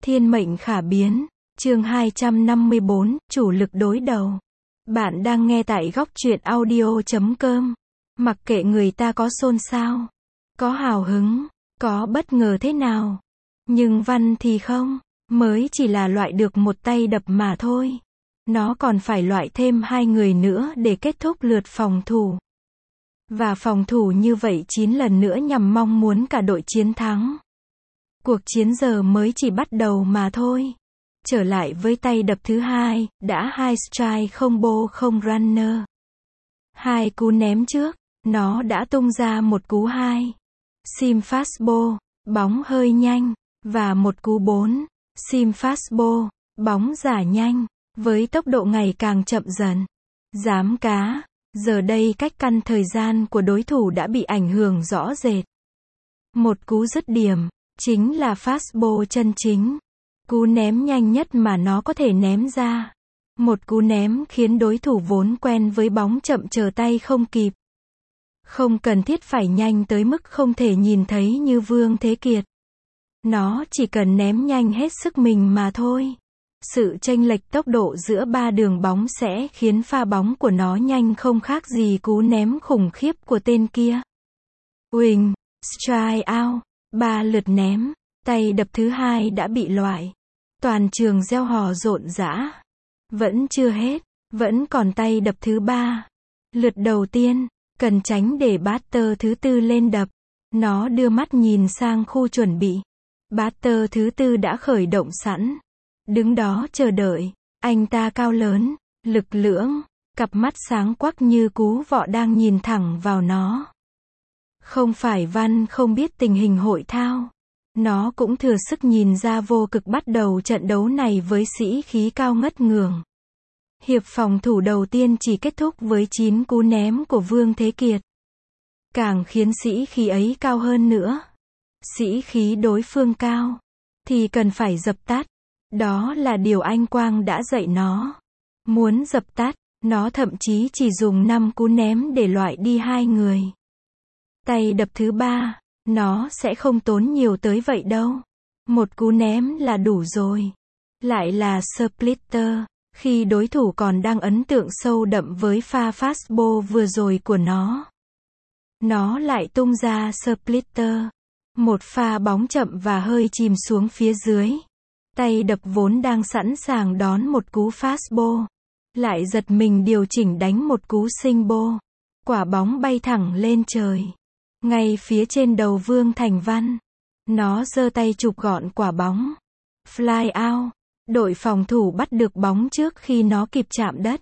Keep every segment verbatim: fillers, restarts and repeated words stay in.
Thiên mệnh khả biến, chương hai trăm năm mươi bốn, chủ lực đối đầu. Bạn đang nghe tại góc truyện audio chấm com. Mặc kệ người ta có xôn xao, có hào hứng, có bất ngờ thế nào. Nhưng Văn thì không, mới chỉ là loại được một tay đập mà thôi. Nó còn phải loại thêm hai người nữa để kết thúc lượt phòng thủ. Và phòng thủ như vậy chín lần nữa nhằm mong muốn cả đội chiến thắng. Cuộc chiến giờ mới chỉ bắt đầu mà thôi. Trở lại với tay đập thứ hai, đã hai strike không bô không runner. Hai cú ném trước, nó đã tung ra một cú hai. Sim fastball, bóng hơi nhanh, và một cú bốn. Sim fastball, bóng giả nhanh, với tốc độ ngày càng chậm dần. Giám cá, giờ đây cách căn thời gian của đối thủ đã bị ảnh hưởng rõ rệt. Một cú dứt điểm, chính là fastball chân chính. Cú ném nhanh nhất mà nó có thể ném ra. Một cú ném khiến đối thủ vốn quen với bóng chậm trở tay không kịp. Không cần thiết phải nhanh tới mức không thể nhìn thấy như Vương Thế Kiệt. Nó chỉ cần ném nhanh hết sức mình mà thôi. Sự chênh lệch tốc độ giữa ba đường bóng sẽ khiến pha bóng của nó nhanh không khác gì cú ném khủng khiếp của tên kia. Wing, strike out, ba lượt ném, tay đập thứ hai đã bị loại. Toàn trường reo hò rộn rã. Vẫn chưa hết, vẫn còn tay đập thứ ba. Lượt đầu tiên, cần tránh để batter thứ tư lên đập. Nó đưa mắt nhìn sang khu chuẩn bị. Batter thứ tư đã khởi động sẵn. Đứng đó chờ đợi. Anh ta cao lớn, lực lưỡng, cặp mắt sáng quắc như cú vọ đang nhìn thẳng vào nó. Không phải Văn không biết tình hình hội thao. Nó cũng thừa sức nhìn ra Vô Cực bắt đầu trận đấu này với sĩ khí cao ngất ngường. Hiệp phòng thủ đầu tiên chỉ kết thúc với chín cú ném của Vương Thế Kiệt. Càng khiến sĩ khí ấy cao hơn nữa. Sĩ khí đối phương cao, thì cần phải dập tắt. Đó là điều anh Quang đã dạy nó. Muốn dập tắt, nó thậm chí chỉ dùng năm cú ném để loại đi hai người. Tay đập thứ ba, nó sẽ không tốn nhiều tới vậy đâu. Một cú ném là đủ rồi. Lại là splitter, khi đối thủ còn đang ấn tượng sâu đậm với pha fastball vừa rồi của nó. Nó lại tung ra splitter. Một pha bóng chậm và hơi chìm xuống phía dưới. Tay đập vốn đang sẵn sàng đón một cú fastball. Lại giật mình điều chỉnh đánh một cú single. Quả bóng bay thẳng lên trời. Ngay phía trên đầu Vương Thành Văn. Nó giơ tay chụp gọn quả bóng. Fly out. Đội phòng thủ bắt được bóng trước khi nó kịp chạm đất.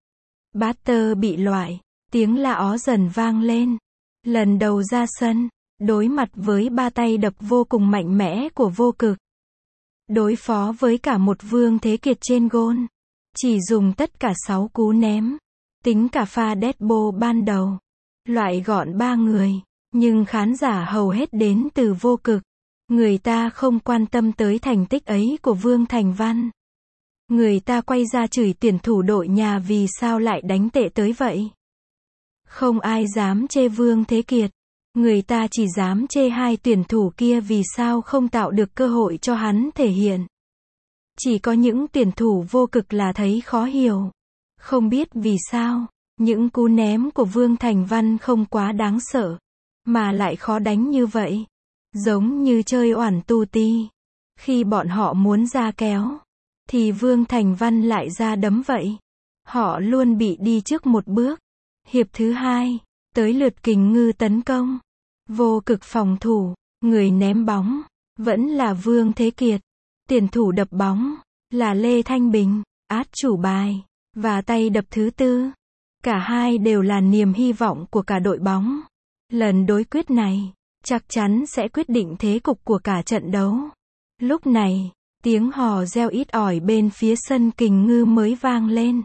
Batter bị loại. Tiếng la ó dần vang lên. Lần đầu ra sân, đối mặt với ba tay đập vô cùng mạnh mẽ của Vô Cực. Đối phó với cả một Vương Thế Kiệt trên gôn. Chỉ dùng tất cả sáu cú ném. Tính cả pha dead ball ban đầu. Loại gọn ba người. Nhưng khán giả hầu hết đến từ Vô Cực. Người ta không quan tâm tới thành tích ấy của Vương Thành Văn. Người ta quay ra chửi tuyển thủ đội nhà vì sao lại đánh tệ tới vậy. Không ai dám chê Vương Thế Kiệt. Người ta chỉ dám chê hai tuyển thủ kia vì sao không tạo được cơ hội cho hắn thể hiện. Chỉ có những tuyển thủ Vô Cực là thấy khó hiểu. Không biết vì sao, những cú ném của Vương Thành Văn không quá đáng sợ. Mà lại khó đánh như vậy. Giống như chơi oản tu ti. Khi bọn họ muốn ra kéo, thì Vương Thành Văn lại ra đấm vậy. Họ luôn bị đi trước một bước. Hiệp thứ hai, tới lượt Kình Ngư tấn công. Vô Cực phòng thủ, người ném bóng, vẫn là Vương Thế Kiệt. Tuyển thủ đập bóng, là Lê Thanh Bình, át chủ bài, và tay đập thứ tư. Cả hai đều là niềm hy vọng của cả đội bóng. Lần đối quyết này, chắc chắn sẽ quyết định thế cục của cả trận đấu. Lúc này, tiếng hò reo ít ỏi bên phía sân Kình Ngư mới vang lên.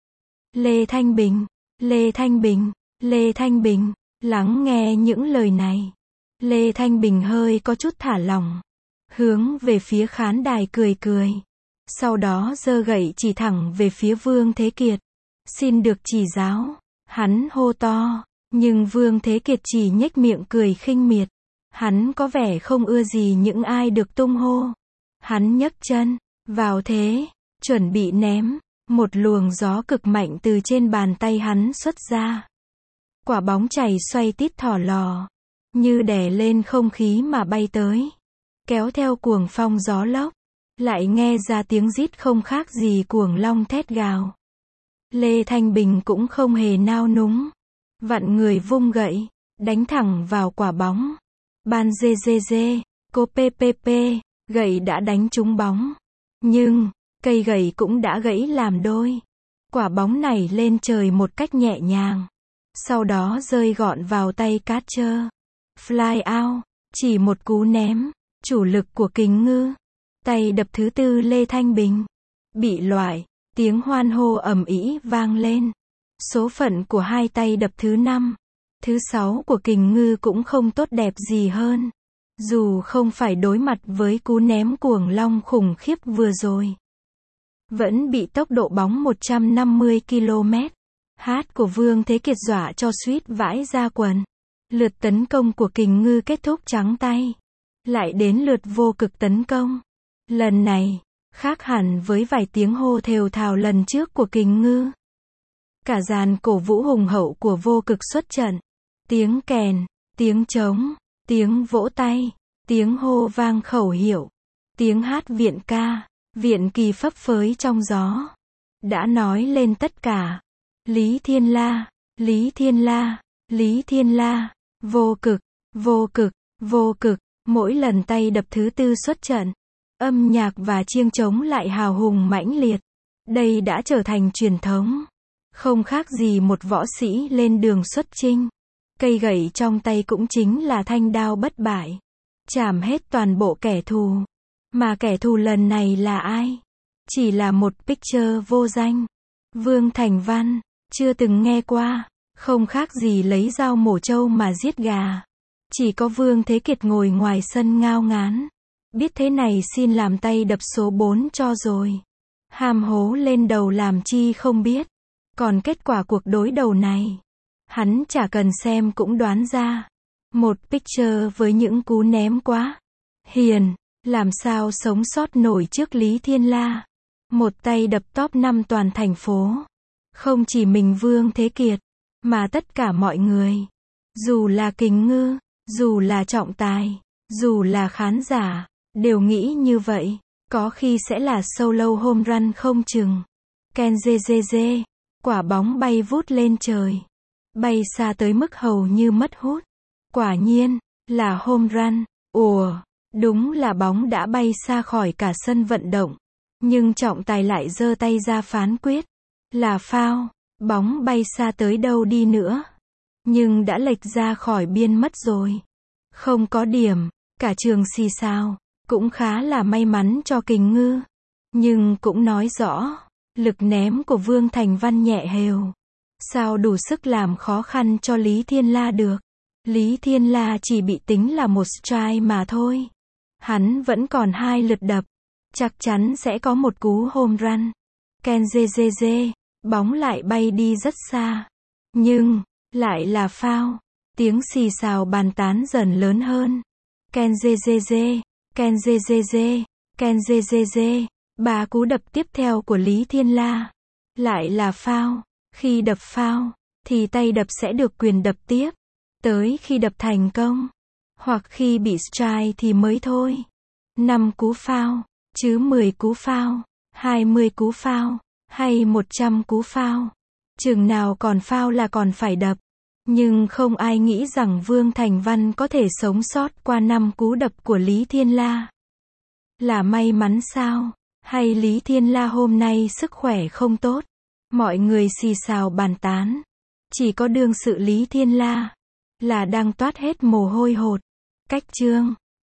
Lê Thanh Bình, Lê Thanh Bình, Lê Thanh Bình, lắng nghe những lời này. Lê Thanh Bình hơi có chút thả lỏng. Hướng về phía khán đài cười cười. Sau đó giơ gậy chỉ thẳng về phía Vương Thế Kiệt. Xin được chỉ giáo. Hắn hô to. Nhưng Vương Thế Kiệt chỉ nhếch miệng cười khinh miệt. Hắn có vẻ không ưa gì những ai được tung hô. Hắn nhấc chân, vào thế, chuẩn bị ném. Một luồng gió cực mạnh từ trên bàn tay hắn xuất ra. Quả bóng chảy xoay tít thỏ lò, như đè lên không khí mà bay tới. Kéo theo cuồng phong gió lốc, lại nghe ra tiếng rít không khác gì cuồng long thét gào. Lê Thanh Bình cũng không hề nao núng. Vặn người vung gậy, đánh thẳng vào quả bóng. Ban dê dê dê, cô pê pê pê, gậy đã đánh trúng bóng. Nhưng, cây gậy cũng đã gãy làm đôi. Quả bóng nảy lên trời một cách nhẹ nhàng. Sau đó rơi gọn vào tay catcher. Fly out, chỉ một cú ném, chủ lực của Kình Ngư. Tay đập thứ tư Lê Thanh Bình. Bị loại, tiếng hoan hô ầm ĩ vang lên. Số phận của hai tay đập thứ năm, thứ sáu của Kình Ngư cũng không tốt đẹp gì hơn. Dù không phải đối mặt với cú ném cuồng long khủng khiếp vừa rồi, vẫn bị tốc độ bóng một trăm năm mươi ki lô mét hát của Vương Thế Kiệt dọa cho suýt vãi ra quần. Lượt tấn công của Kình Ngư kết thúc trắng tay. Lại đến lượt Vô Cực tấn công. Lần này, khác hẳn với vài tiếng hô thều thào lần trước của Kình Ngư. Cả dàn cổ vũ hùng hậu của Vô Cực xuất trận. Tiếng kèn, tiếng trống, tiếng vỗ tay, tiếng hô vang khẩu hiệu, tiếng hát viện ca, viện kỳ phấp phới trong gió. Đã nói lên tất cả. Lý Thiên La, Lý Thiên La, Lý Thiên La, Vô Cực, Vô Cực, Vô Cực. Mỗi lần tay đập thứ tư xuất trận, âm nhạc và chiêng trống lại hào hùng mãnh liệt. Đây đã trở thành truyền thống. Không khác gì một võ sĩ lên đường xuất chinh. Cây gậy trong tay cũng chính là thanh đao bất bại. Chảm hết toàn bộ kẻ thù. Mà kẻ thù lần này là ai? Chỉ là một picture vô danh. Vương Thành Văn, chưa từng nghe qua. Không khác gì lấy dao mổ trâu mà giết gà. Chỉ có Vương Thế Kiệt ngồi ngoài sân ngao ngán. Biết thế này xin làm tay đập số bốn cho rồi. Hàm hố lên đầu làm chi không biết. Còn kết quả cuộc đối đầu này, hắn chả cần xem cũng đoán ra. Một picture với những cú ném quá hiền, làm sao sống sót nổi trước Lý Thiên La. Một tay đập top năm toàn thành phố. Không chỉ mình Vương Thế Kiệt, mà tất cả mọi người. Dù là Kình Ngư, dù là trọng tài, dù là khán giả, đều nghĩ như vậy. Có khi sẽ là solo home run không chừng. Ken dê dê dê. Quả bóng bay vút lên trời. Bay xa tới mức hầu như mất hút. Quả nhiên, là home run. Ủa, đúng là bóng đã bay xa khỏi cả sân vận động. Nhưng trọng tài lại giơ tay ra phán quyết. Là foul. Bóng bay xa tới đâu đi nữa. Nhưng đã lệch ra khỏi biên mất rồi. Không có điểm. Cả trường xì xào. Cũng khá là may mắn cho Kình Ngư. Nhưng cũng nói rõ. Lực ném của Vương Thành Văn nhẹ hều. Sao đủ sức làm khó khăn cho Lý Thiên La được. Lý Thiên La chỉ bị tính là một strike mà thôi. Hắn vẫn còn hai lượt đập. Chắc chắn sẽ có một cú home run. Ken dê dê dê. Bóng lại bay đi rất xa. Nhưng, lại là foul. Tiếng xì xào bàn tán dần lớn hơn. Ken dê dê dê. Ken dê dê dê. Ken dê dê dê. Ba cú đập tiếp theo của Lý Thiên La. Lại là foul. Khi đập foul, thì tay đập sẽ được quyền đập tiếp. Tới khi đập thành công. Hoặc khi bị strike thì mới thôi. năm cú foul, chứ mười cú foul, hai mươi cú foul, hay một trăm cú foul. Chừng nào còn foul là còn phải đập. Nhưng không ai nghĩ rằng Vương Thành Văn có thể sống sót qua năm cú đập của Lý Thiên La. Là may mắn sao? Hay Lý Thiên La hôm nay sức khỏe không tốt? Mọi người xì xào bàn tán. Chỉ có đương sự Lý Thiên La là đang toát hết mồ hôi hột. Cách chương